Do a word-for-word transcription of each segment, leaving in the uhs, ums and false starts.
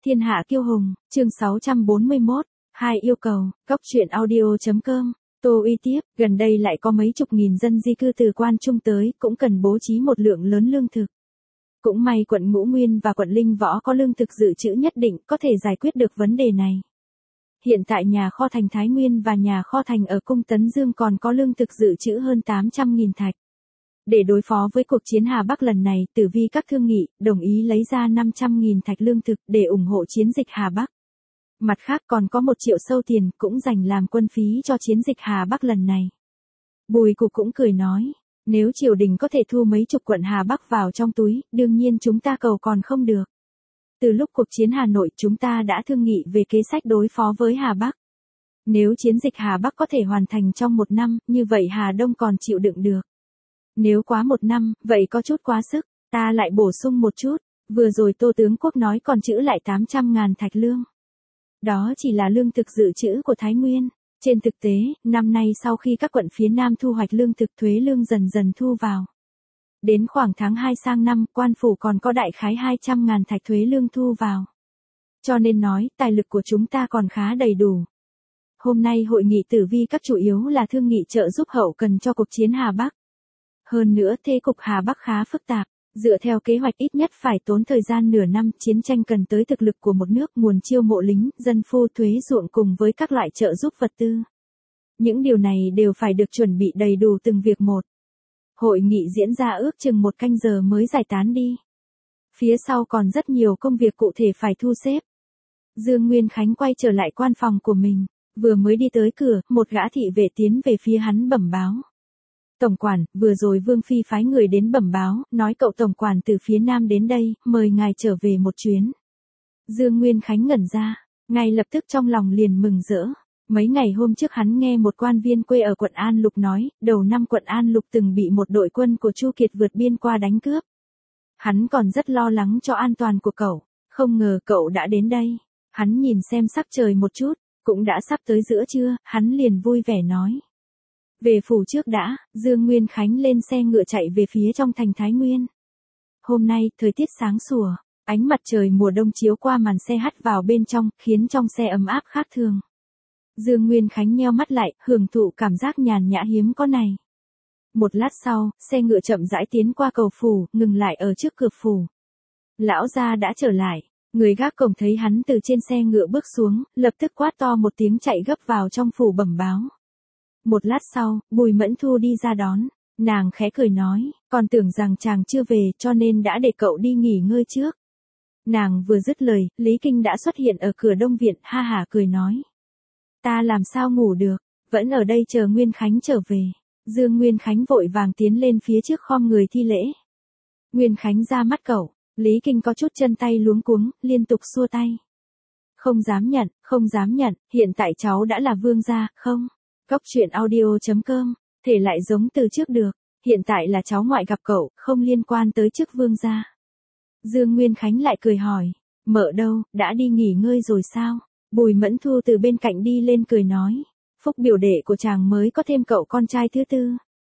Thiên hạ kiêu hùng, chương sáu trăm bốn mươi mốt, hai yêu cầu, góc truyện audio.com, Tô Uy tiếp, gần đây lại có mấy chục nghìn dân di cư từ Quan Trung tới, cũng cần bố trí một lượng lớn lương thực. Cũng may quận Ngũ Nguyên và quận Linh Võ có lương thực dự trữ nhất định, có thể giải quyết được vấn đề này. Hiện tại nhà kho thành Thái Nguyên và nhà kho thành ở Cung Tấn Dương còn có lương thực dự trữ hơn tám trăm nghìn thạch. Để đối phó với cuộc chiến Hà Bắc lần này, Tử Vi các thương nghị, đồng ý lấy ra năm trăm nghìn thạch lương thực để ủng hộ chiến dịch Hà Bắc. Mặt khác còn có một triệu sâu tiền cũng dành làm quân phí cho chiến dịch Hà Bắc lần này. Bùi Cục cũng cười nói, nếu triều đình có thể thu mấy chục quận Hà Bắc vào trong túi, đương nhiên chúng ta cầu còn không được. Từ lúc cuộc chiến Hà Nội chúng ta đã thương nghị về kế sách đối phó với Hà Bắc. Nếu chiến dịch Hà Bắc có thể hoàn thành trong một năm, như vậy Hà Đông còn chịu đựng được. Nếu quá một năm, vậy có chút quá sức, ta lại bổ sung một chút, vừa rồi Tô Tướng Quốc nói còn trữ lại tám trăm ngàn thạch lương. Đó chỉ là lương thực dự trữ của Thái Nguyên. Trên thực tế, năm nay sau khi các quận phía Nam thu hoạch lương thực thuế lương dần dần thu vào. Đến khoảng tháng hai sang năm, Quan Phủ còn có đại khái hai trăm ngàn thạch thuế lương thu vào. Cho nên nói, tài lực của chúng ta còn khá đầy đủ. Hôm nay hội nghị Tử Vi các chủ yếu là thương nghị trợ giúp hậu cần cho cuộc chiến Hà Bắc. Hơn nữa thế cục Hà Bắc khá phức tạp, dựa theo kế hoạch ít nhất phải tốn thời gian nửa năm, chiến tranh cần tới thực lực của một nước, nguồn chiêu mộ lính, dân phu, thuế ruộng cùng với các loại trợ giúp vật tư. Những điều này đều phải được chuẩn bị đầy đủ từng việc một. Hội nghị diễn ra ước chừng một canh giờ mới giải tán đi. Phía sau còn rất nhiều công việc cụ thể phải thu xếp. Dương Nguyên Khánh quay trở lại quan phòng của mình, vừa mới đi tới cửa, một gã thị vệ tiến về phía hắn bẩm báo. Tổng quản, vừa rồi Vương Phi phái người đến bẩm báo, nói cậu tổng quản từ phía Nam đến đây, mời ngài trở về một chuyến. Dương Nguyên Khánh ngẩn ra, ngay lập tức trong lòng liền mừng rỡ. Mấy ngày hôm trước hắn nghe một quan viên quê ở quận An Lục nói, đầu năm quận An Lục từng bị một đội quân của Chu Kiệt vượt biên qua đánh cướp. Hắn còn rất lo lắng cho an toàn của cậu, không ngờ cậu đã đến đây. Hắn nhìn xem sắc trời một chút, cũng đã sắp tới giữa trưa, hắn liền vui vẻ nói. Về phủ trước đã, Dương Nguyên Khánh lên xe ngựa chạy về phía trong thành Thái Nguyên. Hôm nay, thời tiết sáng sủa, ánh mặt trời mùa đông chiếu qua màn xe hắt vào bên trong, khiến trong xe ấm áp khác thường. Dương Nguyên Khánh nheo mắt lại, hưởng thụ cảm giác nhàn nhã hiếm có này. Một lát sau, xe ngựa chậm rãi tiến qua cầu phủ, ngừng lại ở trước cửa phủ. Lão gia đã trở lại, người gác cổng thấy hắn từ trên xe ngựa bước xuống, lập tức quát to một tiếng chạy gấp vào trong phủ bẩm báo. Một lát sau, Bùi Mẫn Thu đi ra đón, nàng khẽ cười nói, còn tưởng rằng chàng chưa về cho nên đã để cậu đi nghỉ ngơi trước. Nàng vừa dứt lời, Lý Kinh đã xuất hiện ở cửa Đông Viện, ha hả cười nói. Ta làm sao ngủ được, vẫn ở đây chờ Nguyên Khánh trở về. Dương Nguyên Khánh vội vàng tiến lên phía trước khom người thi lễ. Nguyên Khánh ra mắt cậu, Lý Kinh có chút chân tay luống cuống, liên tục xua tay. Không dám nhận, không dám nhận, hiện tại cháu đã là vương gia, không? Góc truyện audio.com, thể lại giống từ trước được, hiện tại là cháu ngoại gặp cậu, không liên quan tới chức vương gia. Dương Nguyên Khánh lại cười hỏi, mợ đâu, đã đi nghỉ ngơi rồi sao? Bùi Mẫn Thu từ bên cạnh đi lên cười nói, phúc biểu đệ của chàng mới có thêm cậu con trai thứ tư.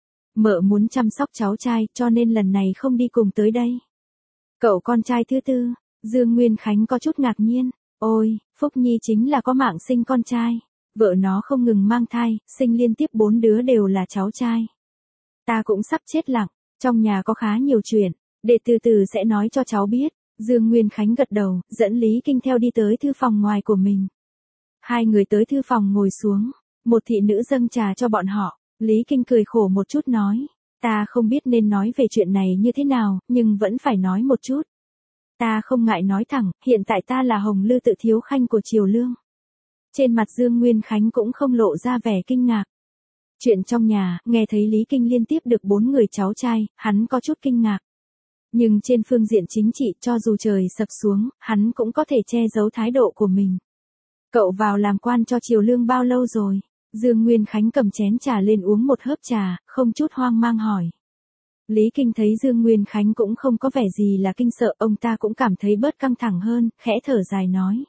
Mợ muốn chăm sóc cháu trai cho nên lần này không đi cùng tới đây. Cậu con trai thứ tư, Dương Nguyên Khánh có chút ngạc nhiên, ôi, Phúc Nhi chính là có mạng sinh con trai. Vợ nó không ngừng mang thai, sinh liên tiếp bốn đứa đều là cháu trai. Ta cũng sắp chết lặng, trong nhà có khá nhiều chuyện, để từ từ sẽ nói cho cháu biết. Dương Nguyên Khánh gật đầu, dẫn Lý Kinh theo đi tới thư phòng ngoài của mình. Hai người tới thư phòng ngồi xuống, một thị nữ dâng trà cho bọn họ. Lý Kinh cười khổ một chút nói, ta không biết nên nói về chuyện này như thế nào, nhưng vẫn phải nói một chút. Ta không ngại nói thẳng, hiện tại ta là Hồng Lư Tự thiếu khanh của Triều Lương. Trên mặt Dương Nguyên Khánh cũng không lộ ra vẻ kinh ngạc. Chuyện trong nhà, nghe thấy Lý Kinh liên tiếp được bốn người cháu trai, hắn có chút kinh ngạc. Nhưng trên phương diện chính trị, cho dù trời sập xuống, hắn cũng có thể che giấu thái độ của mình. Cậu vào làm quan cho Triều Lương bao lâu rồi? Dương Nguyên Khánh cầm chén trà lên uống một hớp trà, không chút hoang mang hỏi. Lý Kinh thấy Dương Nguyên Khánh cũng không có vẻ gì là kinh sợ, ông ta cũng cảm thấy bớt căng thẳng hơn, khẽ thở dài nói.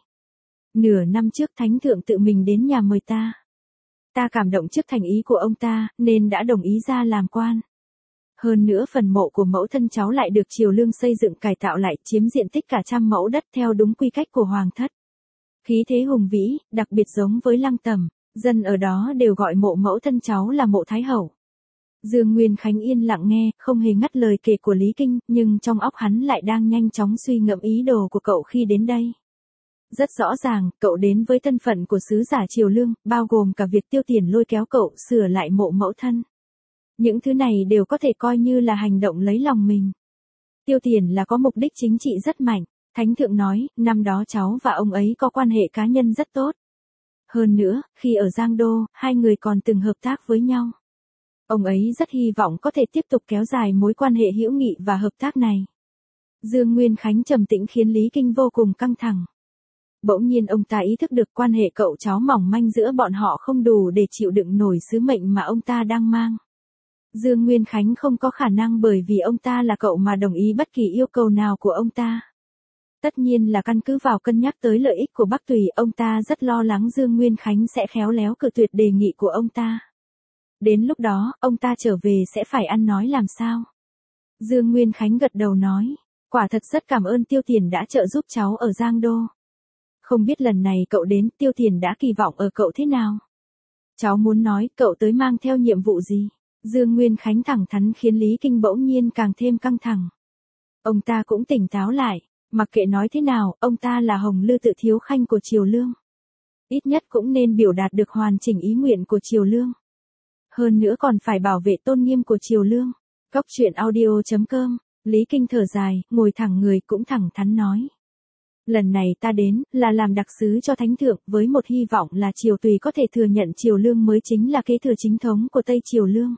Nửa năm trước Thánh Thượng tự mình đến nhà mời ta. Ta cảm động trước thành ý của ông ta, nên đã đồng ý ra làm quan. Hơn nữa phần mộ của mẫu thân cháu lại được Triều Lương xây dựng cải tạo lại, chiếm diện tích cả trăm mẫu đất theo đúng quy cách của hoàng thất. Khí thế hùng vĩ, đặc biệt giống với Lăng Tẩm, dân ở đó đều gọi mộ mẫu thân cháu là mộ Thái Hậu. Dương Nguyên Khánh yên lặng nghe, không hề ngắt lời kể của Lý Kinh, nhưng trong óc hắn lại đang nhanh chóng suy ngẫm ý đồ của cậu khi đến đây. Rất rõ ràng, cậu đến với thân phận của sứ giả Triều Lương, bao gồm cả việc Tiêu Tiền lôi kéo cậu sửa lại mộ mẫu thân. Những thứ này đều có thể coi như là hành động lấy lòng mình. Tiêu Tiền là có mục đích chính trị rất mạnh, Thánh Thượng nói, năm đó cháu và ông ấy có quan hệ cá nhân rất tốt. Hơn nữa, khi ở Giang Đô, hai người còn từng hợp tác với nhau. Ông ấy rất hy vọng có thể tiếp tục kéo dài mối quan hệ hữu nghị và hợp tác này. Dương Nguyên Khánh trầm tĩnh khiến Lý Kinh vô cùng căng thẳng. Bỗng nhiên ông ta ý thức được quan hệ cậu cháu mỏng manh giữa bọn họ không đủ để chịu đựng nổi sứ mệnh mà ông ta đang mang. Dương Nguyên Khánh không có khả năng bởi vì ông ta là cậu mà đồng ý bất kỳ yêu cầu nào của ông ta. Tất nhiên là căn cứ vào cân nhắc tới lợi ích của Bắc Tùy, ông ta rất lo lắng Dương Nguyên Khánh sẽ khéo léo cự tuyệt đề nghị của ông ta. Đến lúc đó, ông ta trở về sẽ phải ăn nói làm sao? Dương Nguyên Khánh gật đầu nói, quả thật rất cảm ơn Tiêu Tiền đã trợ giúp cháu ở Giang Đô. Không biết lần này cậu đến, Tiêu Tiền đã kỳ vọng ở cậu thế nào? Cháu muốn nói, cậu tới mang theo nhiệm vụ gì? Dương Nguyên Khánh thẳng thắn khiến Lý Kinh bỗng nhiên càng thêm căng thẳng. Ông ta cũng tỉnh táo lại, mặc kệ nói thế nào, ông ta là Hồng Lư Tự Thiếu Khanh của Triều Lương. Ít nhất cũng nên biểu đạt được hoàn chỉnh ý nguyện của Triều Lương. Hơn nữa còn phải bảo vệ tôn nghiêm của Triều Lương. Góc truyện audio chấm com, Lý Kinh thở dài, ngồi thẳng người cũng thẳng thắn nói. Lần này ta đến, là làm đặc sứ cho Thánh Thượng, với một hy vọng là Triều Tùy có thể thừa nhận Triều Lương mới chính là kế thừa chính thống của Tây Triều Lương.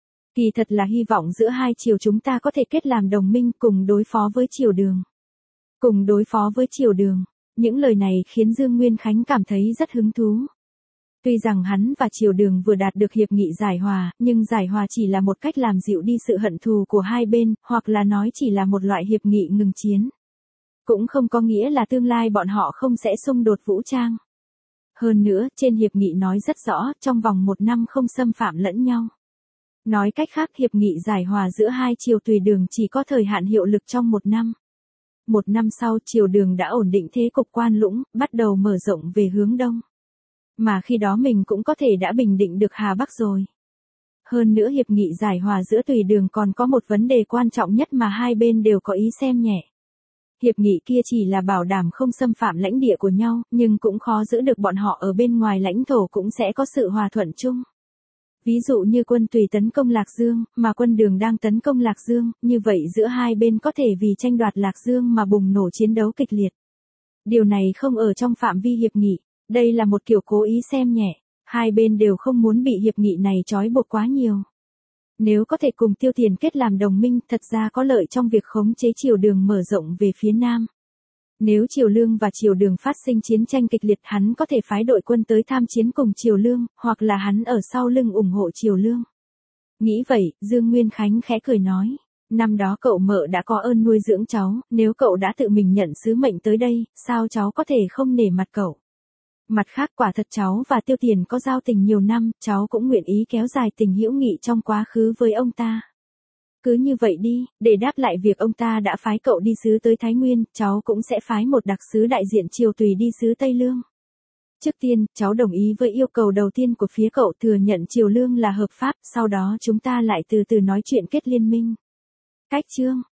Kỳ thật là hy vọng giữa hai triều chúng ta có thể kết làm đồng minh cùng đối phó với Triều Đường. Cùng đối phó với Triều Đường, những lời này khiến Dương Nguyên Khánh cảm thấy rất hứng thú. Tuy rằng hắn và Triều Đường vừa đạt được hiệp nghị giải hòa, nhưng giải hòa chỉ là một cách làm dịu đi sự hận thù của hai bên, hoặc là nói chỉ là một loại hiệp nghị ngừng chiến. Cũng không có nghĩa là tương lai bọn họ không sẽ xung đột vũ trang. Hơn nữa, trên hiệp nghị nói rất rõ, trong vòng một năm không xâm phạm lẫn nhau. Nói cách khác, hiệp nghị giải hòa giữa hai triều Tùy Đường chỉ có thời hạn hiệu lực trong một năm. Một năm sau, Triều Đường đã ổn định thế cục Quan Lũng, bắt đầu mở rộng về hướng đông. Mà khi đó mình cũng có thể đã bình định được Hà Bắc rồi. Hơn nữa hiệp nghị giải hòa giữa Tùy Đường còn có một vấn đề quan trọng nhất mà hai bên đều có ý xem nhẹ. Hiệp nghị kia chỉ là bảo đảm không xâm phạm lãnh địa của nhau, nhưng cũng khó giữ được bọn họ ở bên ngoài lãnh thổ cũng sẽ có sự hòa thuận chung. Ví dụ như quân Tùy tấn công Lạc Dương, mà quân Đường đang tấn công Lạc Dương, như vậy giữa hai bên có thể vì tranh đoạt Lạc Dương mà bùng nổ chiến đấu kịch liệt. Điều này không ở trong phạm vi hiệp nghị, đây là một kiểu cố ý xem nhẹ, hai bên đều không muốn bị hiệp nghị này trói buộc quá nhiều. Nếu có thể cùng Tiêu Tiền kết làm đồng minh, thật ra có lợi trong việc khống chế Triều Đường mở rộng về phía Nam. Nếu Triều Lương và Triều Đường phát sinh chiến tranh kịch liệt, hắn có thể phái đội quân tới tham chiến cùng Triều Lương, hoặc là hắn ở sau lưng ủng hộ Triều Lương. Nghĩ vậy, Dương Nguyên Khánh khẽ cười nói, năm đó cậu mợ đã có ơn nuôi dưỡng cháu, nếu cậu đã tự mình nhận sứ mệnh tới đây, sao cháu có thể không nể mặt cậu. Mặt khác, quả thật cháu và Tiêu Tiền có giao tình nhiều năm, cháu cũng nguyện ý kéo dài tình hữu nghị trong quá khứ với ông ta. Cứ như vậy đi, để đáp lại việc ông ta đã phái cậu đi sứ tới Thái Nguyên, cháu cũng sẽ phái một đặc sứ đại diện Triều Tùy đi sứ Tây Lương. Trước tiên, cháu đồng ý với yêu cầu đầu tiên của phía cậu, thừa nhận Triều Lương là hợp pháp, sau đó chúng ta lại từ từ nói chuyện kết liên minh. Cách chương